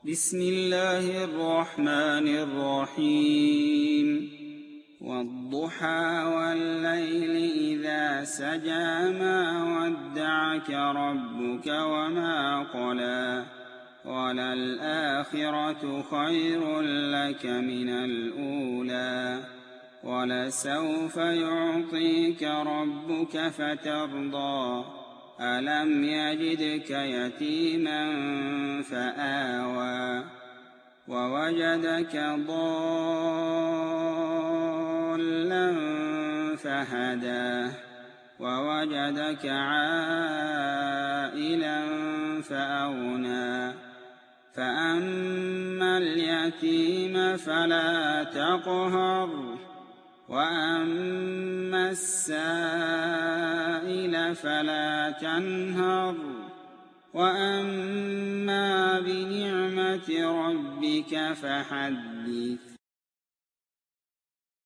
بسم الله الرحمن الرحيم والضحى والليل إذا سجى ما ودعك ربك وما قلى وللآخرة خير لك من الأولى ولسوف يعطيك ربك فترضى ألم يجدك يتيما فآوى ووجدك ضالا فهدى ووجدك عائلا فأغنى فأما اليتيم فلا تقهر وأما السائل فلا تنهر وأما بنعمة ربك فحدث